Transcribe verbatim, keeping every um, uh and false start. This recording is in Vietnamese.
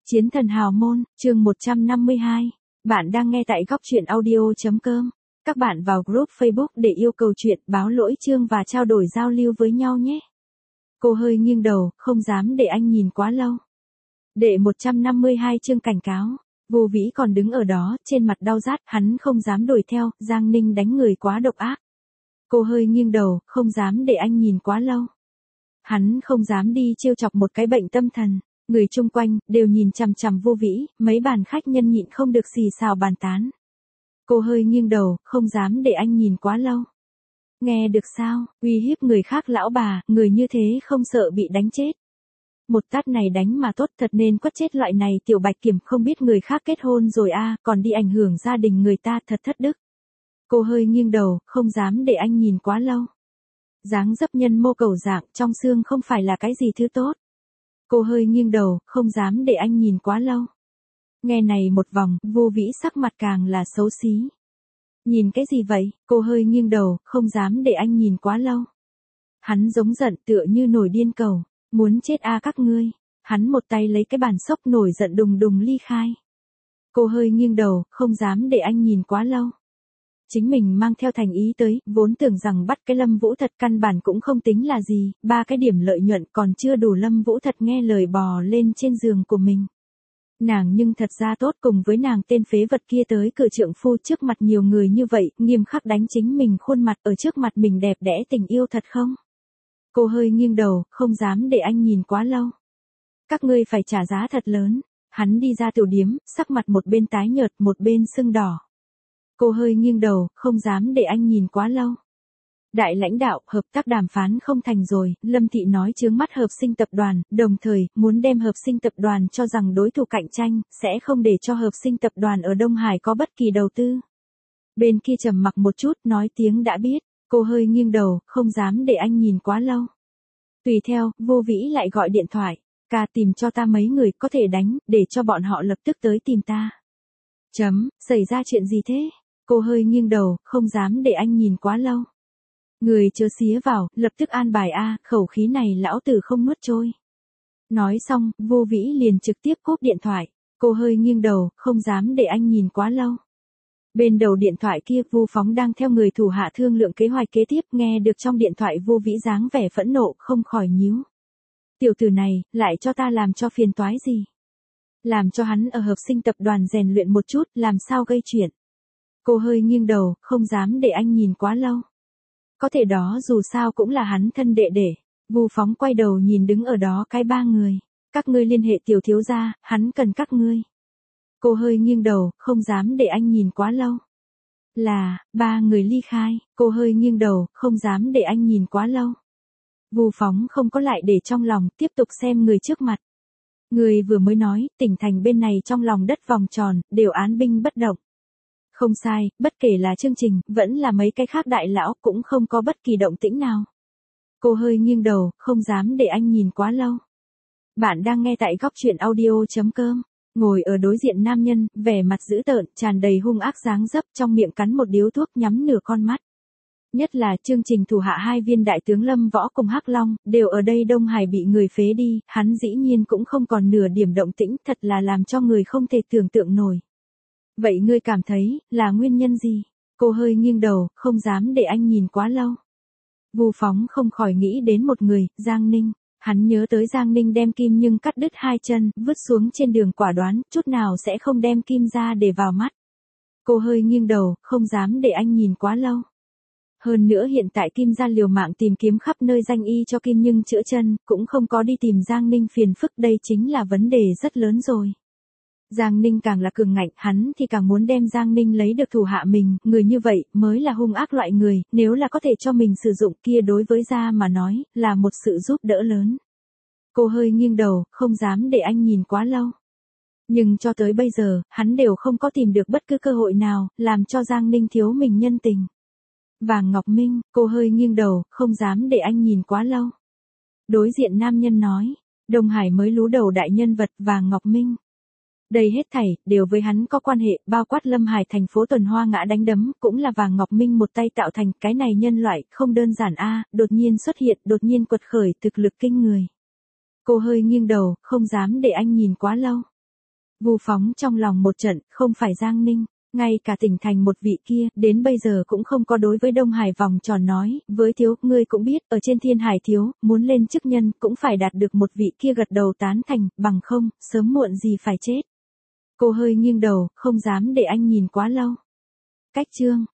Chiến thần hào môn, chương một trăm năm mươi hai. Bạn đang nghe tại góc truyện audio.com. Các bạn vào group Facebook để yêu cầu chuyện, báo lỗi chương và trao đổi giao lưu với nhau nhé. Cô hơi nghiêng đầu, không dám để anh nhìn quá lâu. Đệ một trăm năm mươi hai chương cảnh cáo. Vô Vĩ còn đứng ở đó, trên mặt đau rát, hắn không dám đuổi theo, Giang Ninh đánh người quá độc ác. Cô hơi nghiêng đầu, không dám để anh nhìn quá lâu. Hắn không dám đi trêu chọc một cái bệnh tâm thần. Người chung quanh, đều nhìn chằm chằm Vô Vĩ, mấy bàn khách nhân nhịn không được xì xào bàn tán. Cô hơi nghiêng đầu, không dám để anh nhìn quá lâu. Nghe được sao, uy hiếp người khác lão bà, người như thế không sợ bị đánh chết. Một tát này đánh mà tốt thật nên quất chết loại này tiểu bạch kiểm không biết người khác kết hôn rồi a à, còn đi ảnh hưởng gia đình người ta thật thất đức. Cô hơi nghiêng đầu, không dám để anh nhìn quá lâu. Dáng dấp nhân mô cầu dạng trong xương không phải là cái gì thứ tốt. Cô hơi nghiêng đầu, không dám để anh nhìn quá lâu. Nghe này một vòng, Vô Vĩ sắc mặt càng là xấu xí. Nhìn cái gì vậy? Cô hơi nghiêng đầu, không dám để anh nhìn quá lâu. Hắn giống giận tựa như nổi điên cầu. Muốn chết a à các ngươi. Hắn một tay lấy cái bàn xốc nổi giận đùng đùng ly khai. Cô hơi nghiêng đầu, không dám để anh nhìn quá lâu. Chính mình mang theo thành ý tới, vốn tưởng rằng bắt cái Lâm Vũ Thật căn bản cũng không tính là gì, ba cái điểm lợi nhuận còn chưa đủ Lâm Vũ Thật nghe lời bò lên trên giường của mình. Nàng nhưng thật ra tốt cùng với nàng tên phế vật kia tới cửa trượng phu trước mặt nhiều người như vậy, nghiêm khắc đánh chính mình khuôn mặt ở trước mặt mình đẹp đẽ tình yêu thật không? Cô hơi nghiêng đầu, không dám để anh nhìn quá lâu. Các ngươi phải trả giá thật lớn. Hắn đi ra tiểu điếm, sắc mặt một bên tái nhợt một bên sưng đỏ. Cô hơi nghiêng đầu, không dám để anh nhìn quá lâu. Đại lãnh đạo, hợp tác đàm phán không thành rồi, Lâm Thị nói chướng mắt hợp sinh tập đoàn, đồng thời, muốn đem hợp sinh tập đoàn cho rằng đối thủ cạnh tranh, sẽ không để cho hợp sinh tập đoàn ở Đông Hải có bất kỳ đầu tư. Bên kia trầm mặc một chút, nói tiếng đã biết, cô hơi nghiêng đầu, không dám để anh nhìn quá lâu. Tùy theo, Vô Vĩ lại gọi điện thoại, ca tìm cho ta mấy người có thể đánh, để cho bọn họ lập tức tới tìm ta. Chấm, xảy ra chuyện gì thế? Cô hơi nghiêng đầu, không dám để anh nhìn quá lâu. Người chớ xía vào, lập tức an bài a, khẩu khí này lão tử không nuốt trôi. Nói xong, Vô Vĩ liền trực tiếp cúp điện thoại. Cô hơi nghiêng đầu, không dám để anh nhìn quá lâu. Bên đầu điện thoại kia, Vu Phóng đang theo người thủ hạ thương lượng kế hoạch kế tiếp, nghe được trong điện thoại Vô Vĩ dáng vẻ phẫn nộ, không khỏi nhíu. Tiểu tử này, lại cho ta làm cho phiền toái gì? Làm cho hắn ở hợp sinh tập đoàn rèn luyện một chút, làm sao gây chuyện? Cô hơi nghiêng đầu, không dám để anh nhìn quá lâu. Có thể đó dù sao cũng là hắn thân đệ đệ. Vu Phóng quay đầu nhìn đứng ở đó cái ba người. Các ngươi liên hệ tiểu thiếu gia, hắn cần các ngươi. Cô hơi nghiêng đầu, không dám để anh nhìn quá lâu. Là, ba người ly khai, cô hơi nghiêng đầu, không dám để anh nhìn quá lâu. Vu Phóng không có lại để trong lòng, tiếp tục xem người trước mặt. Người vừa mới nói, tỉnh thành bên này trong lòng đất vòng tròn, đều án binh bất động. Không sai, bất kể là chương trình, vẫn là mấy cái khác đại lão, cũng không có bất kỳ động tĩnh nào. Cô hơi nghiêng đầu, không dám để anh nhìn quá lâu. Bạn đang nghe tại góc truyện audio.com. Ngồi ở đối diện nam nhân, vẻ mặt dữ tợn, tràn đầy hung ác dáng dấp, trong miệng cắn một điếu thuốc nhắm nửa con mắt. Nhất là chương trình thủ hạ hai viên đại tướng Lâm Võ cùng Hắc Long, đều ở đây Đông Hải bị người phế đi, hắn dĩ nhiên cũng không còn nửa điểm động tĩnh, thật là làm cho người không thể tưởng tượng nổi. Vậy ngươi cảm thấy, là nguyên nhân gì? Cô hơi nghiêng đầu, không dám để anh nhìn quá lâu. Vu Phóng không khỏi nghĩ đến một người, Giang Ninh. Hắn nhớ tới Giang Ninh đem Kim Nhưng cắt đứt hai chân, vứt xuống trên đường quả đoán, chút nào sẽ không đem Kim ra để vào mắt. Cô hơi nghiêng đầu, không dám để anh nhìn quá lâu. Hơn nữa hiện tại Kim ra liều mạng tìm kiếm khắp nơi danh y cho Kim Nhưng chữa chân, cũng không có đi tìm Giang Ninh phiền phức, đây chính là vấn đề rất lớn rồi. Giang Ninh càng là cường ngạnh, hắn thì càng muốn đem Giang Ninh lấy được thủ hạ mình, người như vậy mới là hung ác loại người, nếu là có thể cho mình sử dụng kia đối với gia mà nói, là một sự giúp đỡ lớn. Cô hơi nghiêng đầu, không dám để anh nhìn quá lâu. Nhưng cho tới bây giờ, hắn đều không có tìm được bất cứ cơ hội nào, làm cho Giang Ninh thiếu mình nhân tình. Vàng Ngọc Minh, cô hơi nghiêng đầu, không dám để anh nhìn quá lâu. Đối diện nam nhân nói, Đông Hải mới lú đầu đại nhân vật Vàng Ngọc Minh. Đây hết thảy, đều với hắn có quan hệ, bao quát Lâm Hải thành phố tuần hoa ngã đánh đấm, cũng là Vàng Ngọc Minh một tay tạo thành, cái này nhân loại, không đơn giản a, đột nhiên xuất hiện, đột nhiên quật khởi, thực lực kinh người. Cô hơi nghiêng đầu, không dám để anh nhìn quá lâu. Vu phóng trong lòng một trận, không phải Giang Ninh, ngay cả tỉnh thành một vị kia, đến bây giờ cũng không có đối với Đông Hải vòng tròn nói, với thiếu, ngươi cũng biết, ở trên Thiên Hải thiếu, muốn lên chức nhân, cũng phải đạt được một vị kia gật đầu tán thành, bằng không, sớm muộn gì phải chết. Cô hơi nghiêng đầu, không dám để anh nhìn quá lâu. Cách chương